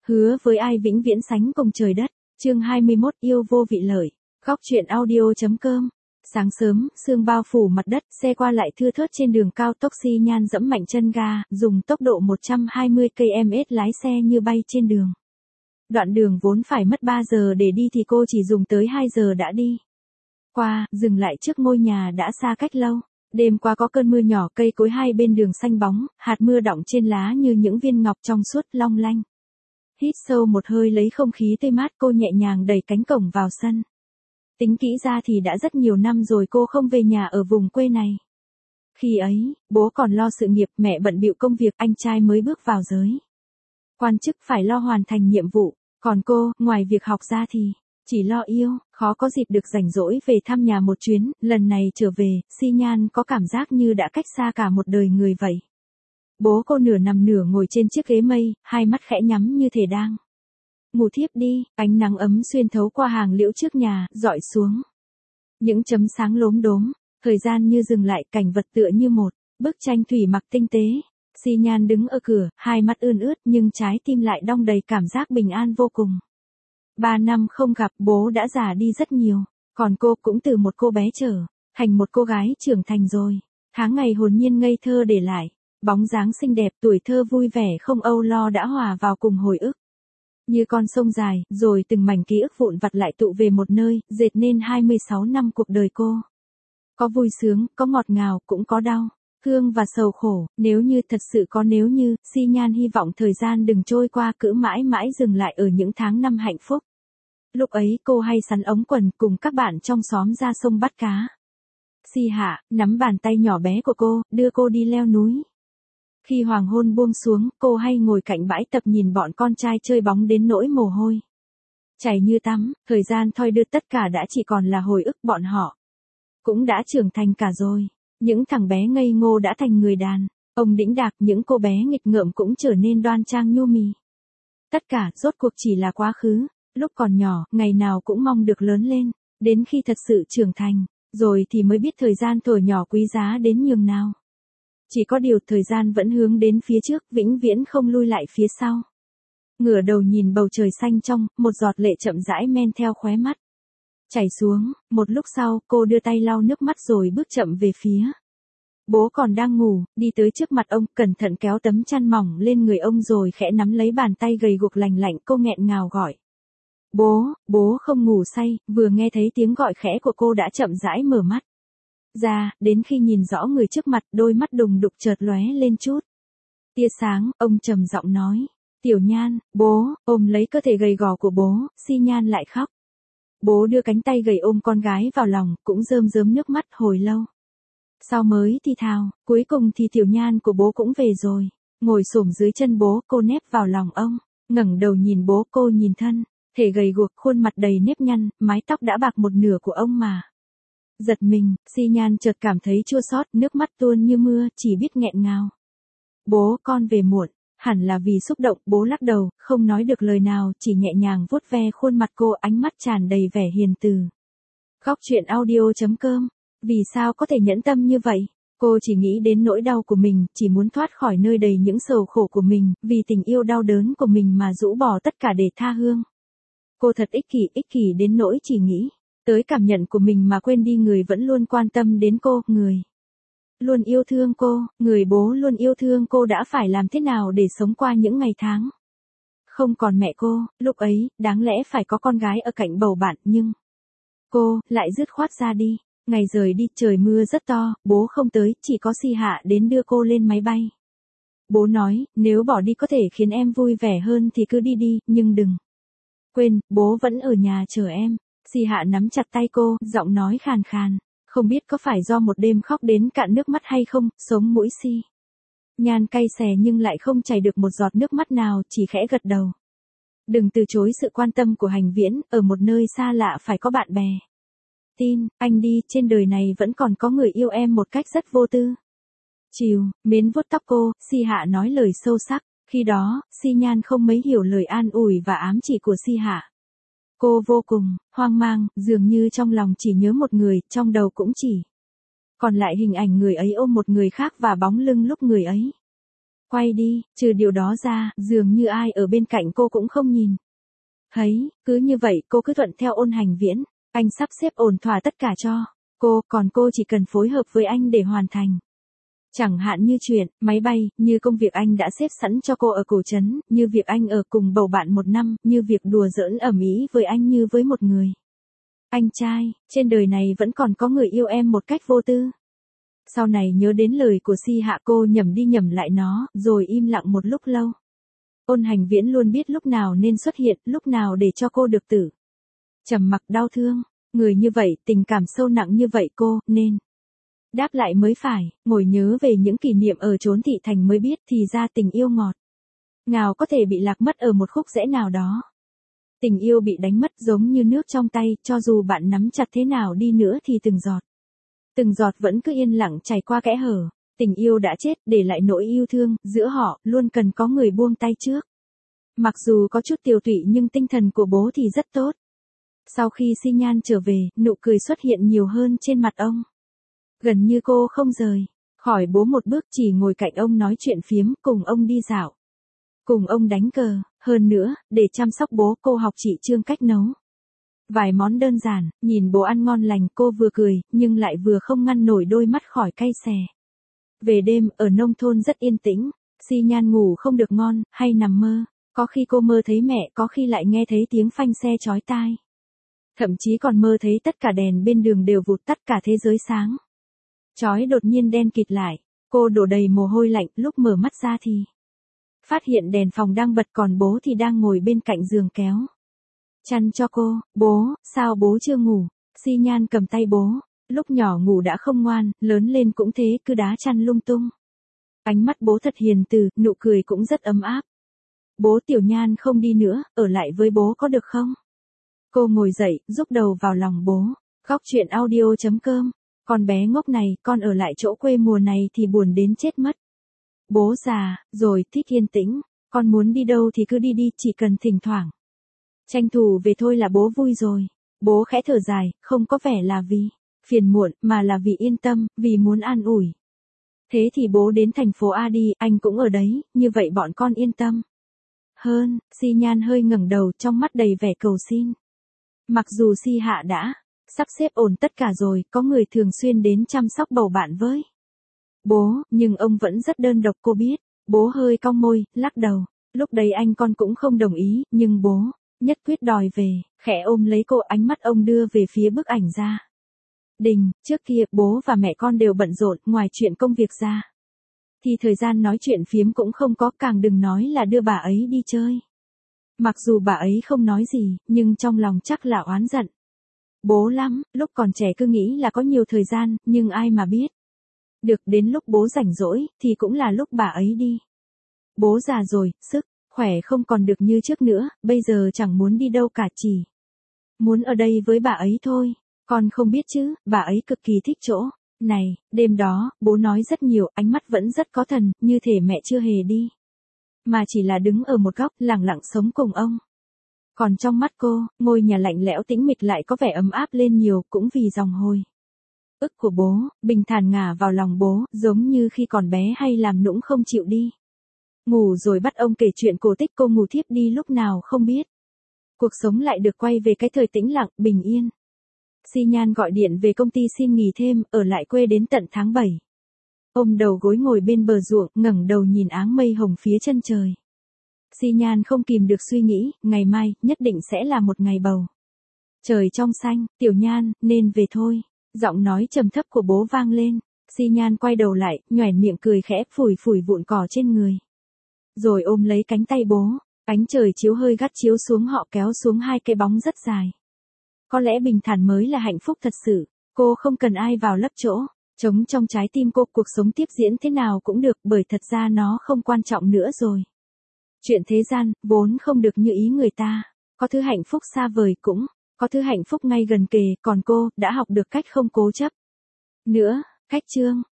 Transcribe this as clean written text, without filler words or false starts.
Hứa với ai vĩnh viễn sánh cùng trời đất. Chương 21 yêu vô vị lợi. Góc truyện audio.com. Sáng sớm, sương bao phủ mặt đất, xe qua lại thưa thớt trên đường cao tốc. Xi Nhan dẫm mạnh chân ga, dùng tốc độ 120 km/h lái xe như bay trên đường. Đoạn đường vốn phải mất 3 giờ để đi thì cô chỉ dùng tới 2 giờ đã đi. Qua, dừng lại trước ngôi nhà đã xa cách lâu. Đêm qua có cơn mưa nhỏ, cây cối hai bên đường xanh bóng, hạt mưa đọng trên lá như những viên ngọc trong suốt long lanh. Hít sâu một hơi lấy không khí tươi mát, cô nhẹ nhàng đẩy cánh cổng vào sân. Tính kỹ ra thì đã rất nhiều năm rồi cô không về nhà ở vùng quê này. Khi ấy, bố còn lo sự nghiệp, mẹ bận bịu công việc, anh trai mới bước vào giới quan chức phải lo hoàn thành nhiệm vụ, còn cô, ngoài việc học ra thì chỉ lo yêu, khó có dịp được rảnh rỗi về thăm nhà một chuyến. Lần này trở về, Xi Nhan có cảm giác như đã cách xa cả một đời người vậy. Bố cô nửa nằm nửa ngồi trên chiếc ghế mây, hai mắt khẽ nhắm như thể đang ngủ thiếp đi. Ánh nắng ấm xuyên thấu qua hàng liễu trước nhà, dọi xuống những chấm sáng lốm đốm. Thời gian như dừng lại, cảnh vật tựa như một bức tranh thủy mặc tinh tế. Xi Nhan đứng ở cửa, hai mắt ươn ướt nhưng trái tim lại đong đầy cảm giác bình an vô cùng. 3 năm không gặp, bố đã già đi rất nhiều, còn cô cũng từ một cô bé trở thành một cô gái trưởng thành rồi. Tháng ngày hồn nhiên ngây thơ để lại bóng dáng xinh đẹp, tuổi thơ vui vẻ không âu lo đã hòa vào cùng hồi ức. Như con sông dài, rồi từng mảnh ký ức vụn vặt lại tụ về một nơi, dệt nên 26 năm cuộc đời cô. Có vui sướng, có ngọt ngào, cũng có đau, thương và sầu khổ. Nếu như thật sự có nếu như, Xi Nhan hy vọng thời gian đừng trôi qua, cứ mãi mãi dừng lại ở những tháng năm hạnh phúc. Lúc ấy cô hay sắn ống quần cùng các bạn trong xóm ra sông bắt cá. Si Hạ nắm bàn tay nhỏ bé của cô, đưa cô đi leo núi. Khi hoàng hôn buông xuống, cô hay ngồi cạnh bãi tập nhìn bọn con trai chơi bóng đến nỗi mồ hôi chảy như tắm. Thời gian thoi đưa, tất cả đã chỉ còn là hồi ức. Bọn họ cũng đã trưởng thành cả rồi. Những thằng bé ngây ngô đã thành người đàn ông đĩnh đạc, những cô bé nghịch ngợm cũng trở nên đoan trang nhu mì. Tất cả rốt cuộc chỉ là quá khứ. Lúc còn nhỏ, ngày nào cũng mong được lớn lên, đến khi thật sự trưởng thành, rồi thì mới biết thời gian thuở nhỏ quý giá đến nhường nào. Chỉ có điều thời gian vẫn hướng đến phía trước, vĩnh viễn không lui lại phía sau. Ngửa đầu nhìn bầu trời xanh trong, một giọt lệ chậm rãi men theo khóe mắt chảy xuống. Một lúc sau, cô đưa tay lau nước mắt rồi bước chậm về phía bố còn đang ngủ, đi tới trước mặt ông, cẩn thận kéo tấm chăn mỏng lên người ông rồi khẽ nắm lấy bàn tay gầy guộc lành lạnh. Cô nghẹn ngào gọi: "Bố, bố không ngủ say." Vừa nghe thấy tiếng gọi khẽ của cô đã chậm rãi mở mắt ra, đến khi nhìn rõ người trước mặt, đôi mắt đùng đục chợt lóe lên chút tia sáng. Ông trầm giọng nói: "Tiểu Nhan." Bố ôm lấy cơ thể gầy gò của bố, Xi Nhan lại khóc. Bố đưa cánh tay gầy ôm con gái vào lòng, cũng rơm rớm nước mắt hồi lâu sau mới thì thào: "Cuối cùng thì Tiểu Nhan của bố cũng về rồi." Ngồi xổm dưới chân bố, cô nép vào lòng ông, ngẩng đầu nhìn bố. Cô nhìn thân thể gầy guộc, khuôn mặt đầy nếp nhăn, mái tóc đã bạc một nửa của ông mà giật mình. Xi Nhan chợt cảm thấy chua xót, nước mắt tuôn như mưa, chỉ biết nghẹn ngào: "Bố, con về muộn." Hẳn là vì xúc động, bố lắc đầu, không nói được lời nào, chỉ nhẹ nhàng vuốt ve khuôn mặt cô, ánh mắt tràn đầy vẻ hiền từ. Góc truyện audio.com. Vì sao có thể nhẫn tâm như vậy? Cô chỉ nghĩ đến nỗi đau của mình, chỉ muốn thoát khỏi nơi đầy những sầu khổ của mình, vì tình yêu đau đớn của mình mà rũ bỏ tất cả để tha hương. Cô thật ích kỷ đến nỗi chỉ nghĩ tới cảm nhận của mình mà quên đi người vẫn luôn quan tâm đến cô, người luôn yêu thương cô, người bố luôn yêu thương cô. Đã phải làm thế nào để sống qua những ngày tháng không còn mẹ cô? Lúc ấy, đáng lẽ phải có con gái ở cạnh bầu bạn, nhưng cô lại dứt khoát ra đi. Ngày rời đi, trời mưa rất to, bố không tới, chỉ có Si Hạ đến đưa cô lên máy bay. Bố nói, nếu bỏ đi có thể khiến em vui vẻ hơn thì cứ đi đi, nhưng đừng quên, bố vẫn ở nhà chờ em. Si Hạ nắm chặt tay cô, giọng nói khàn khàn. Không biết có phải do một đêm khóc đến cạn nước mắt hay không, sống mũi Xi Nhan cay xè nhưng lại không chảy được một giọt nước mắt nào, chỉ khẽ gật đầu. Đừng từ chối sự quan tâm của Hành Viễn, ở một nơi xa lạ phải có bạn bè. Tin, anh đi, trên đời này vẫn còn có người yêu em một cách rất vô tư. Chiều, mến vuốt tóc cô, Si Hạ nói lời sâu sắc. Khi đó, Xi Nhan không mấy hiểu lời an ủi và ám chỉ của Si Hạ. Cô vô cùng hoang mang, dường như trong lòng chỉ nhớ một người, trong đầu cũng chỉ còn lại hình ảnh người ấy ôm một người khác và bóng lưng lúc người ấy Quay đi, trừ điều đó ra, dường như ai ở bên cạnh cô cũng không nhìn. Thấy, cứ như vậy cô cứ thuận theo Ôn Hành Viễn, anh sắp xếp ổn thỏa tất cả cho cô, còn cô chỉ cần phối hợp với anh để hoàn thành. Chẳng hạn như chuyện, máy bay, như công việc anh đã xếp sẵn cho cô ở cổ trấn, như việc anh ở cùng bầu bạn 1 năm, như việc đùa giỡn ầm ĩ với anh như với một người. Anh trai, trên đời này vẫn còn có người yêu em một cách vô tư. Sau này nhớ đến lời của Si Hạ cô nhẩm đi nhẩm lại nó, rồi im lặng một lúc lâu. Ôn Hành Viễn luôn biết lúc nào nên xuất hiện, lúc nào để cho cô được tử. Trầm mặc đau thương, người như vậy, tình cảm sâu nặng như vậy cô, nên đáp lại mới phải, ngồi nhớ về những kỷ niệm ở chốn thị thành mới biết thì ra tình yêu ngọt ngào có thể bị lạc mất ở một khúc rẽ nào đó. Tình yêu bị đánh mất giống như nước trong tay, cho dù bạn nắm chặt thế nào đi nữa thì từng giọt vẫn cứ yên lặng chảy qua kẽ hở. Tình yêu đã chết, để lại nỗi yêu thương, giữa họ, luôn cần có người buông tay trước. Mặc dù có chút tiều tụy nhưng tinh thần của bố thì rất tốt. Sau khi Xi Nhan trở về, nụ cười xuất hiện nhiều hơn trên mặt ông. Gần như cô không rời khỏi bố một bước, chỉ ngồi cạnh ông nói chuyện phiếm, cùng ông đi dạo, cùng ông đánh cờ. Hơn nữa, để chăm sóc bố cô học chị Trương cách nấu vài món đơn giản, nhìn bố ăn ngon lành cô vừa cười, nhưng lại vừa không ngăn nổi đôi mắt khỏi cay xè. Về đêm, ở nông thôn rất yên tĩnh, Xi Nhan ngủ không được ngon, hay nằm mơ. Có khi cô mơ thấy mẹ, có khi lại nghe thấy tiếng phanh xe chói tai. Thậm chí còn mơ thấy tất cả đèn bên đường đều vụt tắt, cả thế giới sáng chói đột nhiên đen kịt lại. Cô đổ đầy mồ hôi lạnh, lúc mở mắt ra thì phát hiện đèn phòng đang bật, còn bố thì đang ngồi bên cạnh giường kéo chăn cho cô. Bố, sao bố chưa ngủ? Xi Nhan cầm tay bố. Lúc nhỏ ngủ đã không ngoan, lớn lên cũng thế, cứ đá chăn lung tung. Ánh mắt bố thật hiền từ, nụ cười cũng rất ấm áp. Bố, Tiểu Nhan không đi nữa, ở lại với bố có được không? Cô ngồi dậy, rúc đầu vào lòng bố. Góc chuyện audio.com. Con bé ngốc này, con ở lại chỗ quê mùa này thì buồn đến chết mất. Bố già rồi, thích yên tĩnh. Con muốn đi đâu thì cứ đi đi, chỉ cần thỉnh thoảng tranh thủ về thôi là bố vui rồi. Bố khẽ thở dài, không có vẻ là vì phiền muộn, mà là vì yên tâm, vì muốn an ủi. Thế thì bố đến thành phố A đi, anh cũng ở đấy, như vậy bọn con yên tâm hơn. Xi Nhan hơi ngẩng đầu, trong mắt đầy vẻ cầu xin. Mặc dù Si Hạ đã sắp xếp ổn tất cả rồi, có người thường xuyên đến chăm sóc bầu bạn với bố, nhưng ông vẫn rất đơn độc, cô biết. Bố hơi cong môi, lắc đầu. Lúc đấy anh con cũng không đồng ý, nhưng bố nhất quyết đòi về. Khẽ ôm lấy cô, ánh mắt ông đưa về phía bức ảnh gia đình. Trước kia, bố và mẹ con đều bận rộn, ngoài chuyện công việc ra thì thời gian nói chuyện phiếm cũng không có, càng đừng nói là đưa bà ấy đi chơi. Mặc dù bà ấy không nói gì, nhưng trong lòng chắc là oán giận bố lắm. Lúc còn trẻ cứ nghĩ là có nhiều thời gian, nhưng ai mà biết được đến lúc bố rảnh rỗi, thì cũng là lúc bà ấy đi. Bố già rồi, sức khỏe không còn được như trước nữa, bây giờ chẳng muốn đi đâu cả, chỉ muốn ở đây với bà ấy thôi. Con không biết chứ, bà ấy cực kỳ thích chỗ này. Đêm đó, bố nói rất nhiều, ánh mắt vẫn rất có thần, như thể mẹ chưa hề đi, mà chỉ là đứng ở một góc, lặng lặng sống cùng ông. Còn trong mắt cô, ngôi nhà lạnh lẽo tĩnh mịch lại có vẻ ấm áp lên nhiều, cũng vì dòng hồi ức của bố, bình thản ngả vào lòng bố, giống như khi còn bé hay làm nũng không chịu đi ngủ rồi bắt ông kể chuyện cổ tích, cô ngủ thiếp đi lúc nào không biết. Cuộc sống lại được quay về cái thời tĩnh lặng, bình yên. Xi Nhan gọi điện về công ty xin nghỉ thêm, ở lại quê đến tận tháng 7. Ôm đầu gối ngồi bên bờ ruộng, ngẩng đầu nhìn áng mây hồng phía chân trời. Xi Nhan không kìm được suy nghĩ, ngày mai, nhất định sẽ là một ngày bầu trời trong xanh. Tiểu Nhan, nên về thôi. Giọng nói trầm thấp của bố vang lên. Xi Nhan quay đầu lại, nhoẻn miệng cười khẽ, phủi phủi vụn cỏ trên người. Rồi ôm lấy cánh tay bố. Ánh trời chiếu hơi gắt chiếu xuống, họ kéo xuống hai cái bóng rất dài. Có lẽ bình thản mới là hạnh phúc thật sự. Cô không cần ai vào lấp chỗ trống trong trái tim cô. Cuộc sống tiếp diễn thế nào cũng được, bởi thật ra nó không quan trọng nữa rồi. Chuyện thế gian, vốn không được như ý người ta. Có thứ hạnh phúc xa vời, cũng có thứ hạnh phúc ngay gần kề. Còn cô, đã học được cách không cố chấp nữa. Cách chương